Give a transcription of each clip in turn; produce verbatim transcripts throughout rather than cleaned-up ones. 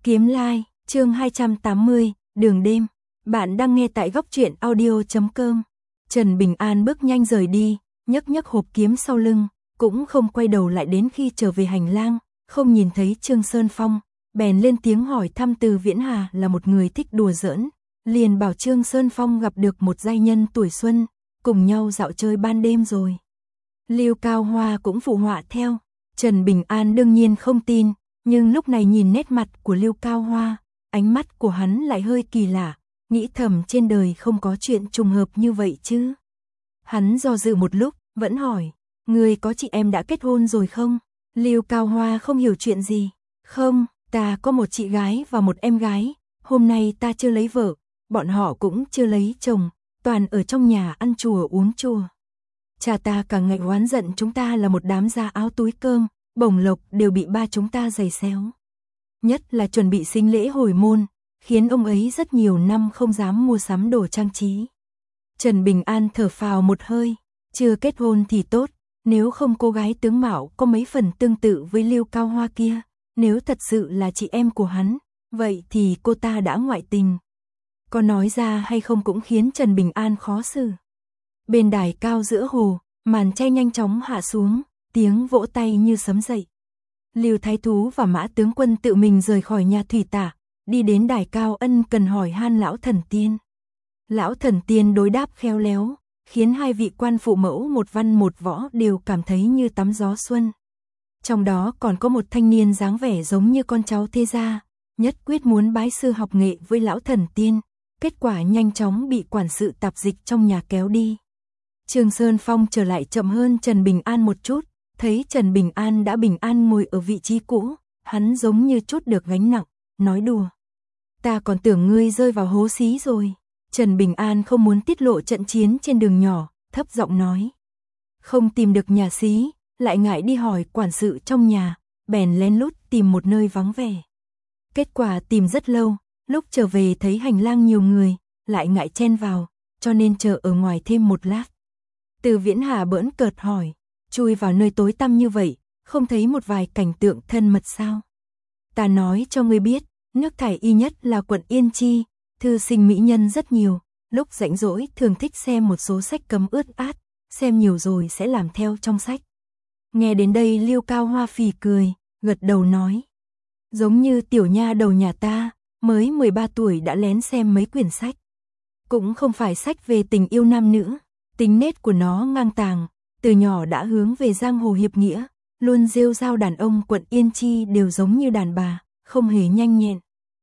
Kiếm Lai, chương hai trăm tám mươi, đường đêm. Bạn đang nghe tại góc truyện audio chấm com. Trần Bình An bước nhanh rời đi, nhấc nhấc hộp kiếm sau lưng, cũng không quay đầu lại đến khi trở về hành lang, không nhìn thấy Trương Sơn Phong, bèn lên tiếng hỏi thăm Từ Viễn Hà là một người thích đùa giỡn, liền bảo Trương Sơn Phong gặp được một giai nhân tuổi xuân, cùng nhau dạo chơi ban đêm rồi. Lưu Cao Hoa cũng phụ họa theo, Trần Bình An đương nhiên không tin, nhưng lúc này nhìn nét mặt của Lưu Cao Hoa, ánh mắt của hắn lại hơi kỳ lạ, nghĩ thầm trên đời không có chuyện trùng hợp như vậy chứ. Hắn do dự một lúc, vẫn hỏi, người có chị em đã kết hôn rồi không? Lưu Cao Hoa không hiểu chuyện gì. Không, ta có một chị gái và một em gái, hôm nay ta chưa lấy vợ, bọn họ cũng chưa lấy chồng, toàn ở trong nhà ăn chùa uống chùa. Cha ta cả ngày oán giận chúng ta là một đám da áo túi cơm, bổng lộc đều bị ba chúng ta giày xéo. Nhất là chuẩn bị sinh lễ hồi môn, khiến ông ấy rất nhiều năm không dám mua sắm đồ trang trí. Trần Bình An thở phào một hơi, chưa kết hôn thì tốt, nếu không cô gái tướng mạo có mấy phần tương tự với Lưu Cao Hoa kia, nếu thật sự là chị em của hắn, vậy thì cô ta đã ngoại tình. Có nói ra hay không cũng khiến Trần Bình An khó xử. Bên đài cao giữa hồ, màn che nhanh chóng hạ xuống, tiếng vỗ tay như sấm dậy. Lưu Thái Thú và Mã tướng quân tự mình rời khỏi nhà thủy tả, đi đến đài cao ân cần hỏi han lão thần tiên. Lão thần tiên đối đáp khéo léo, khiến hai vị quan phụ mẫu một văn một võ đều cảm thấy như tắm gió xuân. Trong đó còn có một thanh niên dáng vẻ giống như con cháu thế gia, nhất quyết muốn bái sư học nghệ với lão thần tiên, kết quả nhanh chóng bị quản sự tạp dịch trong nhà kéo đi. Trương Sơn Phong trở lại chậm hơn Trần Bình An một chút, thấy Trần Bình An đã bình an ngồi ở vị trí cũ, hắn giống như chút được gánh nặng, nói đùa. Ta còn tưởng ngươi rơi vào hố xí rồi. Trần Bình An không muốn tiết lộ trận chiến trên đường nhỏ, thấp giọng nói. Không tìm được nhà xí, lại ngại đi hỏi quản sự trong nhà, bèn lén lút tìm một nơi vắng vẻ. Kết quả tìm rất lâu, lúc trở về thấy hành lang nhiều người, lại ngại chen vào, cho nên chờ ở ngoài thêm một lát. Từ Viễn Hà bỡn cợt hỏi, chui vào nơi tối tăm như vậy, không thấy một vài cảnh tượng thân mật sao? Ta nói cho ngươi biết, nước thải y nhất là quận Yên Chi, thư sinh mỹ nhân rất nhiều, lúc rảnh rỗi thường thích xem một số sách cấm ướt át, xem nhiều rồi sẽ làm theo trong sách. Nghe đến đây Lưu Cao Hoa phì cười, gật đầu nói. Giống như tiểu nha đầu nhà ta, mới mười ba tuổi đã lén xem mấy quyển sách. Cũng không phải sách về tình yêu nam nữ, tính nết của nó ngang tàng, từ nhỏ đã hướng về giang hồ hiệp nghĩa, luôn rêu rao đàn ông quận Yên Chi đều giống như đàn bà, không hề nhanh nhẹn.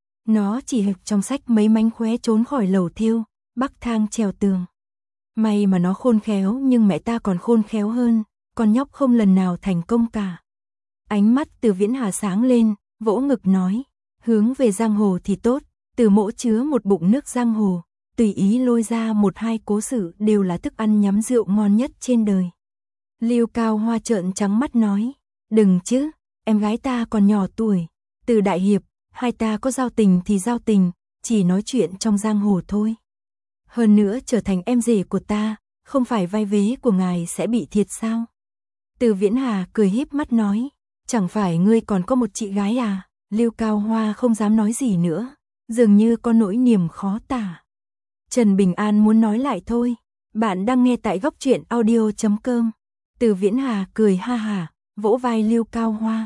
Nó chỉ học trong sách mấy mánh khóe trốn khỏi lầu thiêu, bắc thang trèo tường. May mà nó khôn khéo nhưng mẹ ta còn khôn khéo hơn, con nhóc không lần nào thành công cả. Ánh mắt Từ Viễn Hà sáng lên, vỗ ngực nói, hướng về giang hồ thì tốt, Từ mỗ chứa một bụng nước giang hồ, tùy ý lôi ra một hai cố sự đều là thức ăn nhắm rượu ngon nhất trên đời. Lưu Cao Hoa trợn trắng mắt nói, đừng chứ, em gái ta còn nhỏ tuổi, Từ đại hiệp, hai ta có giao tình thì giao tình, chỉ nói chuyện trong giang hồ thôi. Hơn nữa trở thành em rể của ta, không phải vai vế của ngài sẽ bị thiệt sao? Từ Viễn Hà cười híp mắt nói, chẳng phải ngươi còn có một chị gái à? Lưu Cao Hoa không dám nói gì nữa, dường như có nỗi niềm khó tả. Trần Bình An muốn nói lại thôi, bạn đang nghe tại góc truyện audio chấm com. Từ Viễn Hà cười ha hả, vỗ vai Lưu Cao Hoa.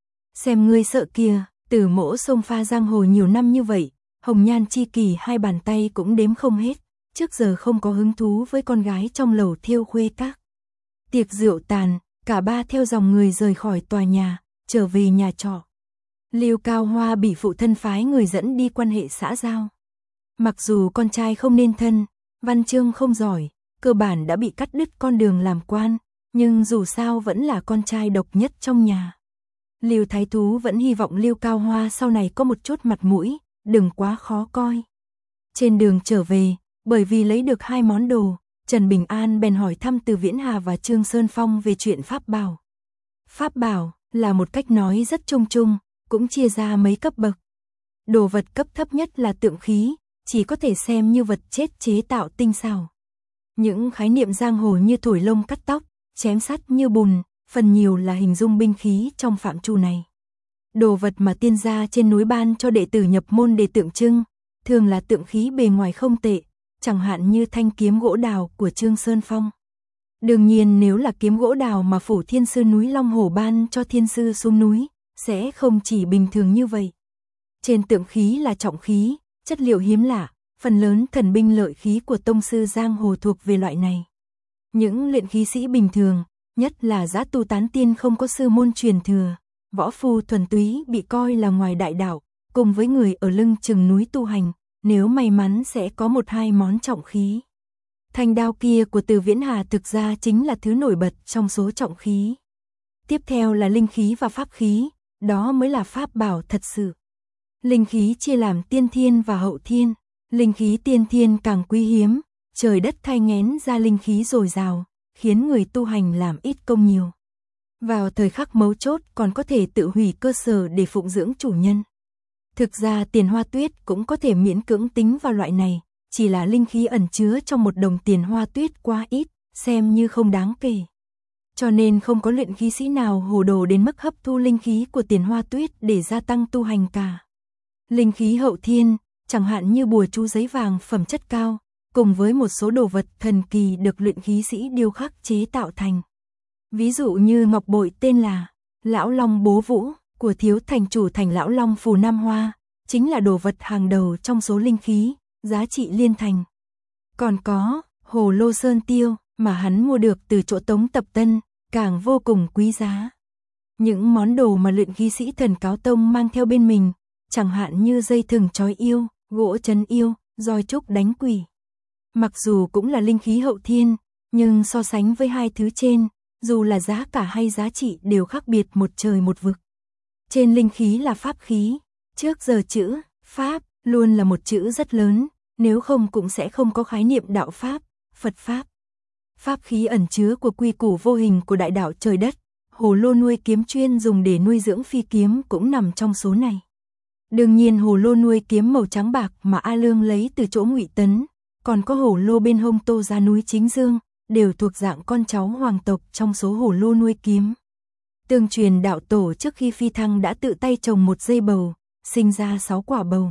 Xem ngươi sợ kìa, Từ mỗ xông pha giang hồ nhiều năm như vậy, hồng nhan chi kỳ hai bàn tay cũng đếm không hết, trước giờ không có hứng thú với con gái trong lầu thiêu khuê các. Tiệc rượu tàn, cả ba theo dòng người rời khỏi tòa nhà, trở về nhà trọ. Lưu Cao Hoa bị phụ thân phái người dẫn đi quan hệ xã giao. Mặc dù con trai không nên thân, văn chương không giỏi, cơ bản đã bị cắt đứt con đường làm quan, nhưng dù sao vẫn là con trai độc nhất trong nhà. Lưu Thái Thú vẫn hy vọng Lưu Cao Hoa sau này có một chút mặt mũi, đừng quá khó coi. Trên đường trở về, bởi vì lấy được hai món đồ, Trần Bình An bèn hỏi thăm Từ Viễn Hà và Trương Sơn Phong về chuyện pháp bảo. Pháp bảo là một cách nói rất chung chung, cũng chia ra mấy cấp bậc. Đồ vật cấp thấp nhất là tượng khí, chỉ có thể xem như vật chết chế tạo tinh xảo. Những khái niệm giang hồ như thổi lông cắt tóc, chém sắt như bùn, phần nhiều là hình dung binh khí trong phạm trù này. Đồ vật mà tiên gia trên núi ban cho đệ tử nhập môn để tượng trưng, thường là tượng khí bề ngoài không tệ, chẳng hạn như thanh kiếm gỗ đào của Trương Sơn Phong. Đương nhiên nếu là kiếm gỗ đào mà Phủ Thiên Sư núi Long Hổ ban cho thiên sư xuống núi, sẽ không chỉ bình thường như vậy. Trên tượng khí là trọng khí, chất liệu hiếm lạ, phần lớn thần binh lợi khí của tông sư giang hồ thuộc về loại này. Những luyện khí sĩ bình thường, nhất là dã tu tán tiên không có sư môn truyền thừa, võ phu thuần túy bị coi là ngoài đại đạo, cùng với người ở lưng chừng núi tu hành, nếu may mắn sẽ có một hai món trọng khí. Thanh đao kia của Từ Viễn Hà thực ra chính là thứ nổi bật trong số trọng khí. Tiếp theo là linh khí và pháp khí, đó mới là pháp bảo thật sự. Linh khí chia làm tiên thiên và hậu thiên, linh khí tiên thiên càng quý hiếm, trời đất thay ngén ra linh khí dồi dào, khiến người tu hành làm ít công nhiều. Vào thời khắc mấu chốt còn có thể tự hủy cơ sở để phụng dưỡng chủ nhân. Thực ra tiền hoa tuyết cũng có thể miễn cưỡng tính vào loại này, chỉ là linh khí ẩn chứa trong một đồng tiền hoa tuyết quá ít, xem như không đáng kể. Cho nên không có luyện khí sĩ nào hồ đồ đến mức hấp thu linh khí của tiền hoa tuyết để gia tăng tu hành cả. Linh khí hậu thiên, chẳng hạn như bùa chú giấy vàng phẩm chất cao, cùng với một số đồ vật thần kỳ được luyện khí sĩ điêu khắc chế tạo thành. Ví dụ như ngọc bội tên là Lão Long Bố Vũ của thiếu thành chủ thành Lão Long Phù Nam Hoa, chính là đồ vật hàng đầu trong số linh khí, giá trị liên thành. Còn có Hồ Lô Sơn Tiêu mà hắn mua được từ chỗ Tống Tập Tân, càng vô cùng quý giá. Những món đồ mà luyện khí sĩ Thần Cáo Tông mang theo bên mình, chẳng hạn như dây thừng trói yêu, gỗ trấn yêu, roi trúc đánh quỷ. Mặc dù cũng là linh khí hậu thiên, nhưng so sánh với hai thứ trên, dù là giá cả hay giá trị đều khác biệt một trời một vực. Trên linh khí là pháp khí, trước giờ chữ pháp luôn là một chữ rất lớn, nếu không cũng sẽ không có khái niệm đạo pháp, Phật pháp. Pháp khí ẩn chứa của quy củ vô hình của đại đạo trời đất, hồ lô nuôi kiếm chuyên dùng để nuôi dưỡng phi kiếm cũng nằm trong số này. Đương nhiên hồ lô nuôi kiếm màu trắng bạc mà A Lương lấy từ chỗ Ngụy Tấn, còn có hồ lô bên hông Tô gia núi Chính Dương, đều thuộc dạng con cháu hoàng tộc trong số hồ lô nuôi kiếm. Tương truyền đạo tổ trước khi phi thăng đã tự tay trồng một dây bầu, sinh ra sáu quả bầu.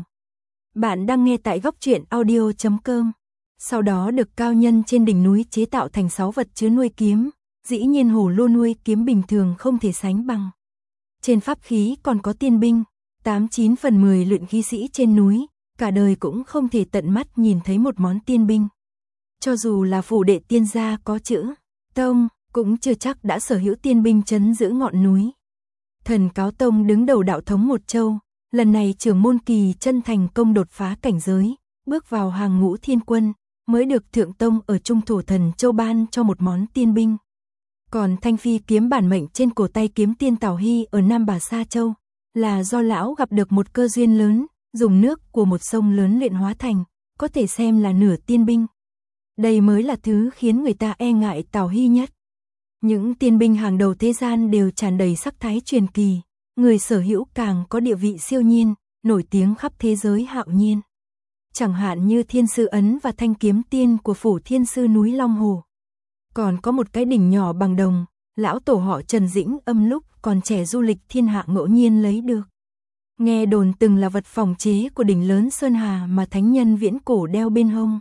Bạn đang nghe tại góc truyện audio chấm com. Sau đó được cao nhân trên đỉnh núi chế tạo thành sáu vật chứa nuôi kiếm, dĩ nhiên hồ lô nuôi kiếm bình thường không thể sánh bằng. Trên pháp khí còn có tiên binh, tám chín phần mười luyện khí sĩ trên núi, cả đời cũng không thể tận mắt nhìn thấy một món tiên binh. Cho dù là phủ đệ tiên gia có chữ Tông, cũng chưa chắc đã sở hữu tiên binh trấn giữ ngọn núi. Thần Cáo Tông đứng đầu đạo thống một châu, lần này trưởng môn Kỳ chân thành công đột phá cảnh giới, bước vào hàng ngũ thiên quân, mới được Thượng Tông ở Trung Thổ Thần Châu ban cho một món tiên binh. Còn thanh phi kiếm bản mệnh trên cổ tay kiếm tiên Tào Hy ở Nam Bà Sa Châu, là do lão gặp được một cơ duyên lớn, dùng nước của một sông lớn luyện hóa thành, có thể xem là nửa tiên binh. Đây mới là thứ khiến người ta e ngại Tào Hy nhất. Những tiên binh hàng đầu thế gian đều tràn đầy sắc thái truyền kỳ, người sở hữu càng có địa vị siêu nhiên, nổi tiếng khắp thế giới hạo nhiên. Chẳng hạn như Thiên Sư Ấn và thanh kiếm tiên của Phủ Thiên Sư núi Long Hồ. Còn có một cái đỉnh nhỏ bằng đồng, lão tổ họ Trần Dĩnh Âm lúc còn trẻ du lịch thiên hạ ngẫu nhiên lấy được. Nghe đồn từng là vật phòng chế của đỉnh lớn Sơn Hà mà thánh nhân viễn cổ đeo bên hông.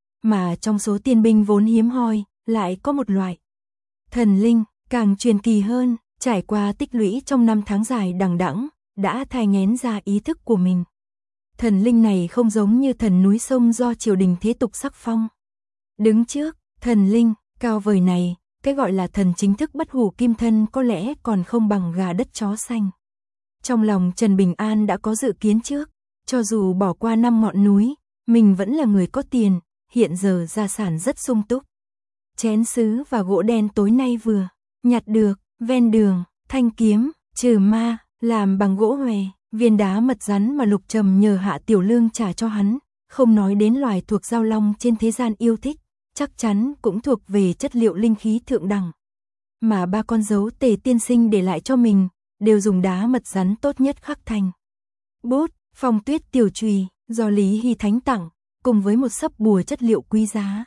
Mà trong số tiên binh vốn hiếm hoi, lại có một loại thần linh, càng truyền kỳ hơn, trải qua tích lũy trong năm tháng dài đằng đẵng, đã thai nghén ra ý thức của mình. Thần linh này không giống như thần núi sông do triều đình thế tục sắc phong. Đứng trước thần linh cao vời này, cái gọi là thần chính thức bất hủ kim thân có lẽ còn không bằng gà đất chó xanh. Trong lòng Trần Bình An đã có dự kiến trước, cho dù bỏ qua năm ngọn núi, mình vẫn là người có tiền, hiện giờ gia sản rất sung túc. Chén sứ và gỗ đen tối nay vừa nhặt được, ven đường, thanh kiếm, trừ ma, làm bằng gỗ hòe, viên đá mật rắn mà Lục Trầm nhờ Hạ Tiểu Lương trả cho hắn, không nói đến loài thuộc giao long trên thế gian yêu thích, chắc chắn cũng thuộc về chất liệu linh khí thượng đẳng. Mà ba con dấu Tề tiên sinh để lại cho mình, đều dùng đá mật rắn tốt nhất khắc thành. Bút, phong tuyết tiểu chùy, do Lý Hy Thánh tặng, cùng với một sấp bùa chất liệu quý giá.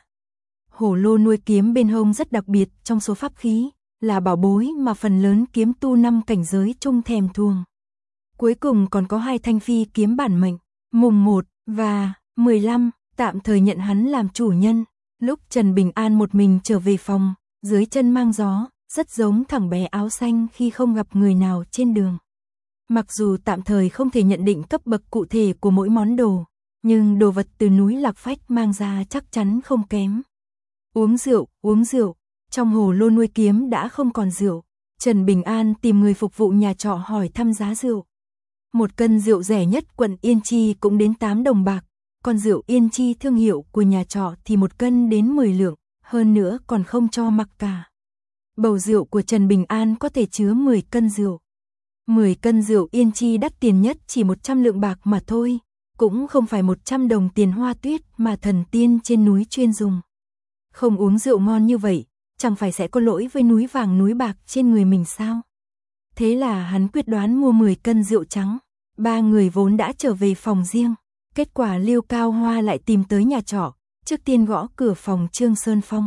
Hổ lô nuôi kiếm bên hông rất đặc biệt trong số pháp khí, là bảo bối mà phần lớn kiếm tu năm cảnh giới chung thèm thuồng. Cuối cùng còn có hai thanh phi kiếm bản mệnh, mùng một và mười lăm, tạm thời nhận hắn làm chủ nhân. Lúc Trần Bình An một mình trở về phòng, dưới chân mang gió, rất giống thằng bé áo xanh khi không gặp người nào trên đường. Mặc dù tạm thời không thể nhận định cấp bậc cụ thể của mỗi món đồ, nhưng đồ vật từ núi Lạc Phách mang ra chắc chắn không kém. Uống rượu, uống rượu, trong hồ lô nuôi kiếm đã không còn rượu. Trần Bình An tìm người phục vụ nhà trọ hỏi thăm giá rượu. Một cân rượu rẻ nhất quận Yên Chi cũng đến tám đồng bạc, còn rượu Yên Chi thương hiệu của nhà trọ thì một cân đến mười lượng, hơn nữa còn không cho mặc cả. Bầu rượu của Trần Bình An có thể chứa mười cân rượu. mười cân rượu Yên Chi đắt tiền nhất chỉ một trăm lượng bạc mà thôi, cũng không phải một trăm đồng tiền hoa tuyết mà thần tiên trên núi chuyên dùng. Không uống rượu ngon như vậy, chẳng phải sẽ có lỗi với núi vàng núi bạc trên người mình sao? Thế là hắn quyết đoán mua mười cân rượu trắng. Ba người vốn đã trở về phòng riêng, kết quả Liêu Cao Hoa lại tìm tới nhà trọ, trước tiên gõ cửa phòng Trương Sơn Phong.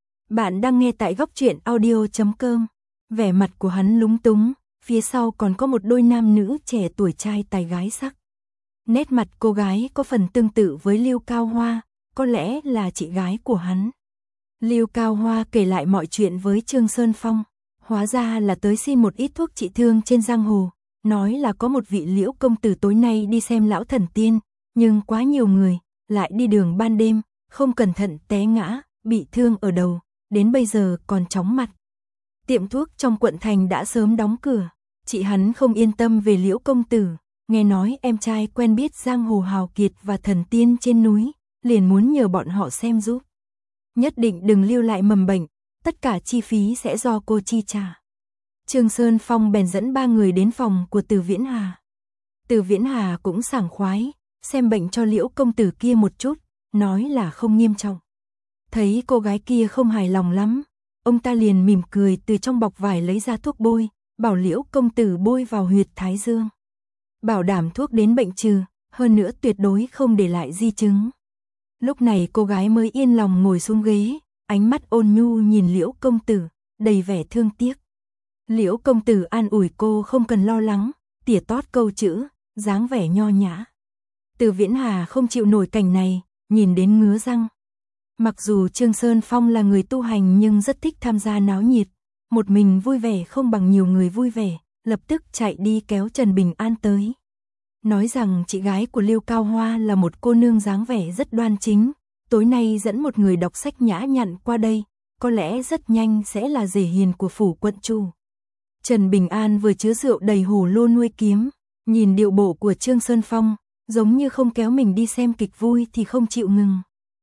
Bạn đang nghe tại góc truyện audio chấm com. Vẻ mặt của hắn lúng túng, phía sau còn có một đôi nam nữ trẻ tuổi trai tài gái sắc. Nét mặt cô gái có phần tương tự với Liêu Cao Hoa, có lẽ là chị gái của hắn. Liêu Cao Hoa kể lại mọi chuyện với Trương Sơn Phong, hóa ra là tới xin một ít thuốc trị thương trên giang hồ, nói là có một vị Liễu công tử tối nay đi xem lão thần tiên, nhưng quá nhiều người, lại đi đường ban đêm, không cẩn thận té ngã, bị thương ở đầu, đến bây giờ còn chóng mặt. Tiệm thuốc trong quận thành đã sớm đóng cửa, chị hắn không yên tâm về Liễu công tử, nghe nói em trai quen biết giang hồ hào kiệt và thần tiên trên núi, liền muốn nhờ bọn họ xem giúp. Nhất định đừng lưu lại mầm bệnh, tất cả chi phí sẽ do cô chi trả. Trương Sơn Phong bèn dẫn ba người đến phòng của Từ Viễn Hà. Từ Viễn Hà cũng sảng khoái, xem bệnh cho Liễu công tử kia một chút, nói là không nghiêm trọng. Thấy cô gái kia không hài lòng lắm, ông ta liền mỉm cười từ trong bọc vải lấy ra thuốc bôi, bảo Liễu công tử bôi vào huyệt thái dương. Bảo đảm thuốc đến bệnh trừ, hơn nữa tuyệt đối không để lại di chứng. Lúc này cô gái mới yên lòng ngồi xuống ghế, ánh mắt ôn nhu nhìn Liễu công tử, đầy vẻ thương tiếc. Liễu công tử an ủi cô không cần lo lắng, tỉa tót câu chữ, dáng vẻ nho nhã. Từ Viễn Hà không chịu nổi cảnh này, nhìn đến ngứa răng. Mặc dù Trương Sơn Phong là người tu hành nhưng rất thích tham gia náo nhiệt, một mình vui vẻ không bằng nhiều người vui vẻ, lập tức chạy đi kéo Trần Bình An tới. Nói rằng chị gái của Liêu Cao Hoa là một cô nương dáng vẻ rất đoan chính, tối nay dẫn một người đọc sách nhã nhặn qua đây, có lẽ rất nhanh sẽ là rể hiền của phủ quận chu. Trần Bình An vừa chứa rượu đầy hồ lô nuôi kiếm, nhìn điệu bộ của Trương Sơn Phong, giống như không kéo mình đi xem kịch vui thì không chịu ngừng.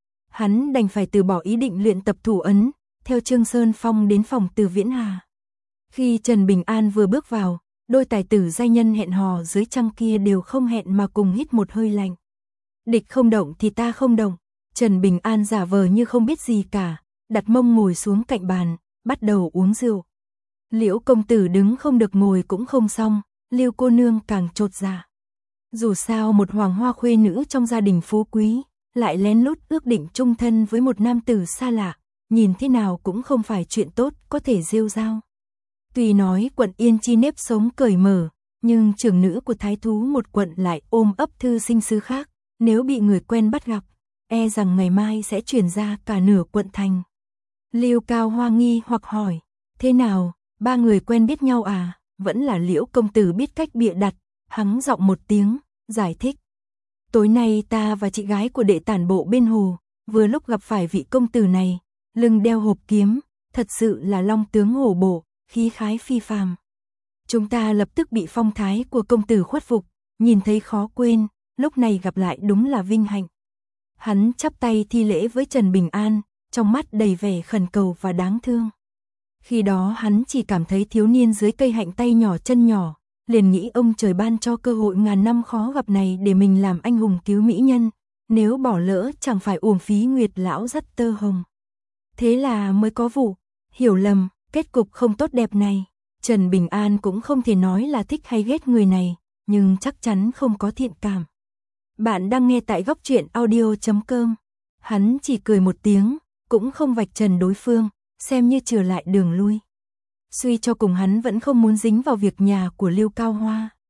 Hắn đành phải từ bỏ ý định luyện tập thủ ấn, theo Trương Sơn Phong đến phòng Từ Viễn Hà. Khi Trần Bình An vừa bước vào, đôi tài tử giai nhân hẹn hò dưới trăng kia đều không hẹn mà cùng hít một hơi lạnh. Địch không động thì ta không động. Trần Bình An giả vờ như không biết gì cả, đặt mông ngồi xuống cạnh bàn, bắt đầu uống rượu. Liễu công tử đứng không được ngồi cũng không xong, Liêu cô nương càng chột dạ. Dù sao một hoàng hoa khuê nữ trong gia đình phú quý, lại lén lút ước định chung thân với một nam tử xa lạ, nhìn thế nào cũng không phải chuyện tốt có thể rêu rao. Tuy nói quận Yên Chi nếp sống cởi mở, nhưng trưởng nữ của thái thú một quận lại ôm ấp thư sinh xứ khác, nếu bị người quen bắt gặp, e rằng ngày mai sẽ truyền ra cả nửa quận thành. Liêu Cao Hoa nghi hoặc hỏi, thế nào, ba người quen biết nhau à? Vẫn là Liễu công tử biết cách bịa đặt, hắng giọng một tiếng, giải thích. Tối nay ta và chị gái của đệ tản bộ bên hồ, vừa lúc gặp phải vị công tử này, lưng đeo hộp kiếm, thật sự là long tướng hổ bộ, khí khái phi phàm. Chúng ta lập tức bị phong thái của công tử khuất phục, nhìn thấy khó quên, lúc này gặp lại đúng là vinh hạnh. Hắn chắp tay thi lễ với Trần Bình An, trong mắt đầy vẻ khẩn cầu và đáng thương. Khi đó hắn chỉ cảm thấy thiếu niên dưới cây hạnh tay nhỏ chân nhỏ, liền nghĩ ông trời ban cho cơ hội ngàn năm khó gặp này để mình làm anh hùng cứu mỹ nhân, nếu bỏ lỡ chẳng phải uổng phí Nguyệt lão dắt tơ hồng. Thế là mới có vụ hiểu lầm, kết cục không tốt đẹp này. Trần Bình An cũng không thể nói là thích hay ghét người này, nhưng chắc chắn không có thiện cảm. Bạn đang nghe tại góc truyện audio chấm com. Hắn chỉ cười một tiếng, cũng không vạch trần đối phương, xem như trở lại đường lui. Suy cho cùng hắn vẫn không muốn dính vào việc nhà của Liêu Cao Hoa.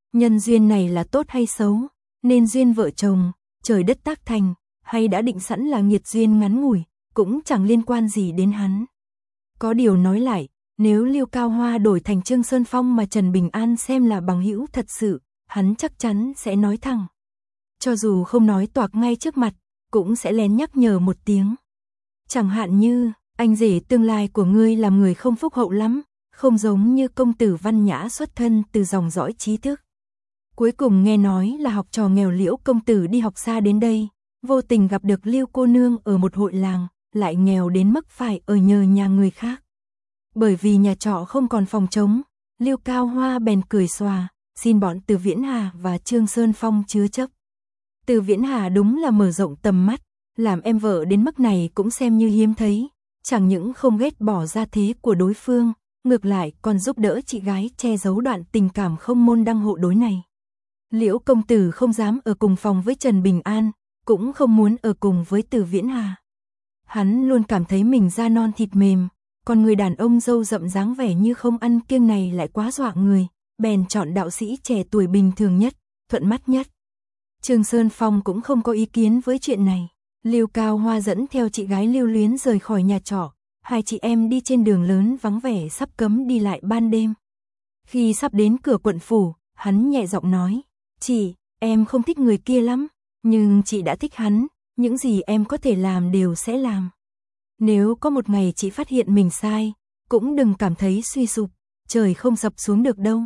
Nhân duyên này là tốt hay xấu, nên duyên vợ chồng, trời đất tác thành, hay đã định sẵn là nghiệt duyên ngắn ngủi, cũng chẳng liên quan gì đến hắn. Có điều nói lại, nếu Lưu Cao Hoa đổi thành Trương Sơn Phong mà Trần Bình An xem là bằng hữu thật sự, hắn chắc chắn sẽ nói thẳng. Cho dù không nói toạc ngay trước mặt, cũng sẽ lén nhắc nhở một tiếng. Chẳng hạn như, anh rể tương lai của ngươi làm người không phúc hậu lắm, không giống như công tử văn nhã xuất thân từ dòng dõi trí thức. Cuối cùng nghe nói là học trò nghèo Liễu công tử đi học xa đến đây, vô tình gặp được Lưu cô nương ở một hội làng, lại nghèo đến mức phải ở nhờ nhà người khác. Bởi vì nhà trọ không còn phòng trống, Lưu Cao Hoa bèn cười xòa, xin bọn Từ Viễn Hà và Trương Sơn Phong chứa chấp. Từ Viễn Hà đúng là mở rộng tầm mắt, làm em vợ đến mức này cũng xem như hiếm thấy, chẳng những không ghét bỏ gia thế của đối phương, ngược lại còn giúp đỡ chị gái che giấu đoạn tình cảm không môn đăng hộ đối này. Liễu công tử không dám ở cùng phòng với Trần Bình An, cũng không muốn ở cùng với Từ Viễn Hà. Hắn luôn cảm thấy mình da non thịt mềm, còn người đàn ông râu rậm dáng vẻ như không ăn kiêng này lại quá dọa người, bèn chọn đạo sĩ trẻ tuổi bình thường nhất, thuận mắt nhất. Trương Sơn Phong cũng không có ý kiến với chuyện này. Lưu Cao Hoa dẫn theo chị gái Lưu Luyến rời khỏi nhà trọ, hai chị em đi trên đường lớn vắng vẻ sắp cấm đi lại ban đêm. Khi sắp đến cửa quận phủ, hắn nhẹ giọng nói, chị, em không thích người kia lắm, nhưng chị đã thích hắn, những gì em có thể làm đều sẽ làm. Nếu có một ngày chị phát hiện mình sai, cũng đừng cảm thấy suy sụp, trời không sập xuống được đâu.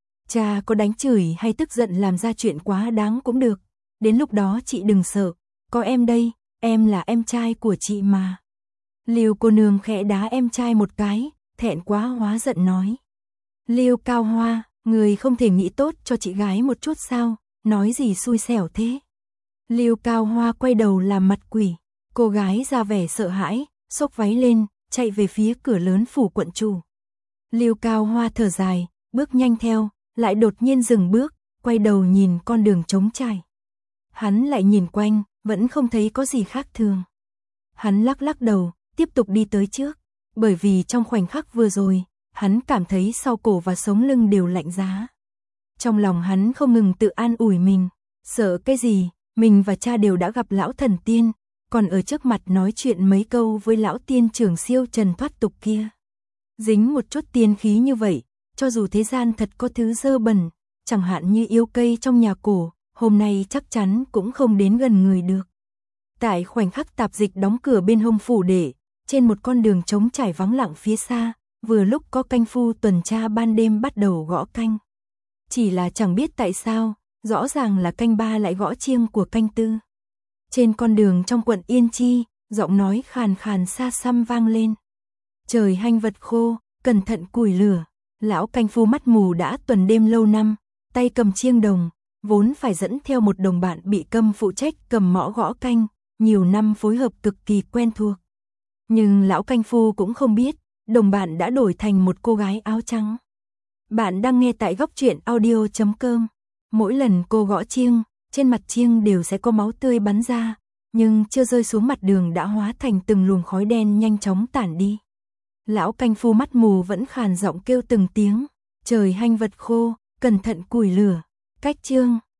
Cha có đánh chửi hay tức giận làm ra chuyện quá đáng cũng được, đến lúc đó chị đừng sợ, có em đây, em là em trai của chị mà. Lưu cô nương khẽ đá em trai một cái, thẹn quá hóa giận nói. Lưu Cao Hoa, người không thể nghĩ tốt cho chị gái một chút sao, nói gì xui xẻo thế. Lưu Cao Hoa quay đầu làm mặt quỷ, cô gái ra vẻ sợ hãi, xốc váy lên, chạy về phía cửa lớn phủ quận chủ. Lưu Cao Hoa thở dài, bước nhanh theo, lại đột nhiên dừng bước, quay đầu nhìn con đường trống trải. Hắn lại nhìn quanh, vẫn không thấy có gì khác thường. Hắn lắc lắc đầu, tiếp tục đi tới trước, bởi vì trong khoảnh khắc vừa rồi, hắn cảm thấy sau cổ và sống lưng đều lạnh giá. Trong lòng hắn không ngừng tự an ủi mình, sợ cái gì, mình và cha đều đã gặp lão thần tiên, còn ở trước mặt nói chuyện mấy câu với lão tiên trưởng siêu trần thoát tục kia. Dính một chút tiên khí như vậy, cho dù thế gian thật có thứ dơ bẩn, chẳng hạn như yêu cây trong nhà cổ, hôm nay chắc chắn cũng không đến gần người được. Tại khoảnh khắc tạp dịch đóng cửa bên hông phủ đệ, trên một con đường trống trải vắng lặng phía xa, vừa lúc có canh phu tuần tra ban đêm bắt đầu gõ canh. Chỉ là chẳng biết tại sao, rõ ràng là canh ba lại gõ chiêng của canh tư. Trên con đường trong quận Yên Chi, giọng nói khàn khàn xa xăm vang lên. Trời hanh vật khô, cẩn thận củi lửa. Lão canh phu mắt mù đã tuần đêm lâu năm, tay cầm chiêng đồng, vốn phải dẫn theo một đồng bạn bị câm phụ trách cầm mõ gõ canh, nhiều năm phối hợp cực kỳ quen thuộc. Nhưng lão canh phu cũng không biết, đồng bạn đã đổi thành một cô gái áo trắng. Bạn đang nghe tại góc truyện audio chấm com. Mỗi lần cô gõ chiêng, trên mặt chiêng đều sẽ có máu tươi bắn ra, nhưng chưa rơi xuống mặt đường đã hóa thành từng luồng khói đen nhanh chóng tản đi. Lão canh phu mắt mù vẫn khàn giọng kêu từng tiếng, trời hanh vật khô, cẩn thận củi lửa, cách chương.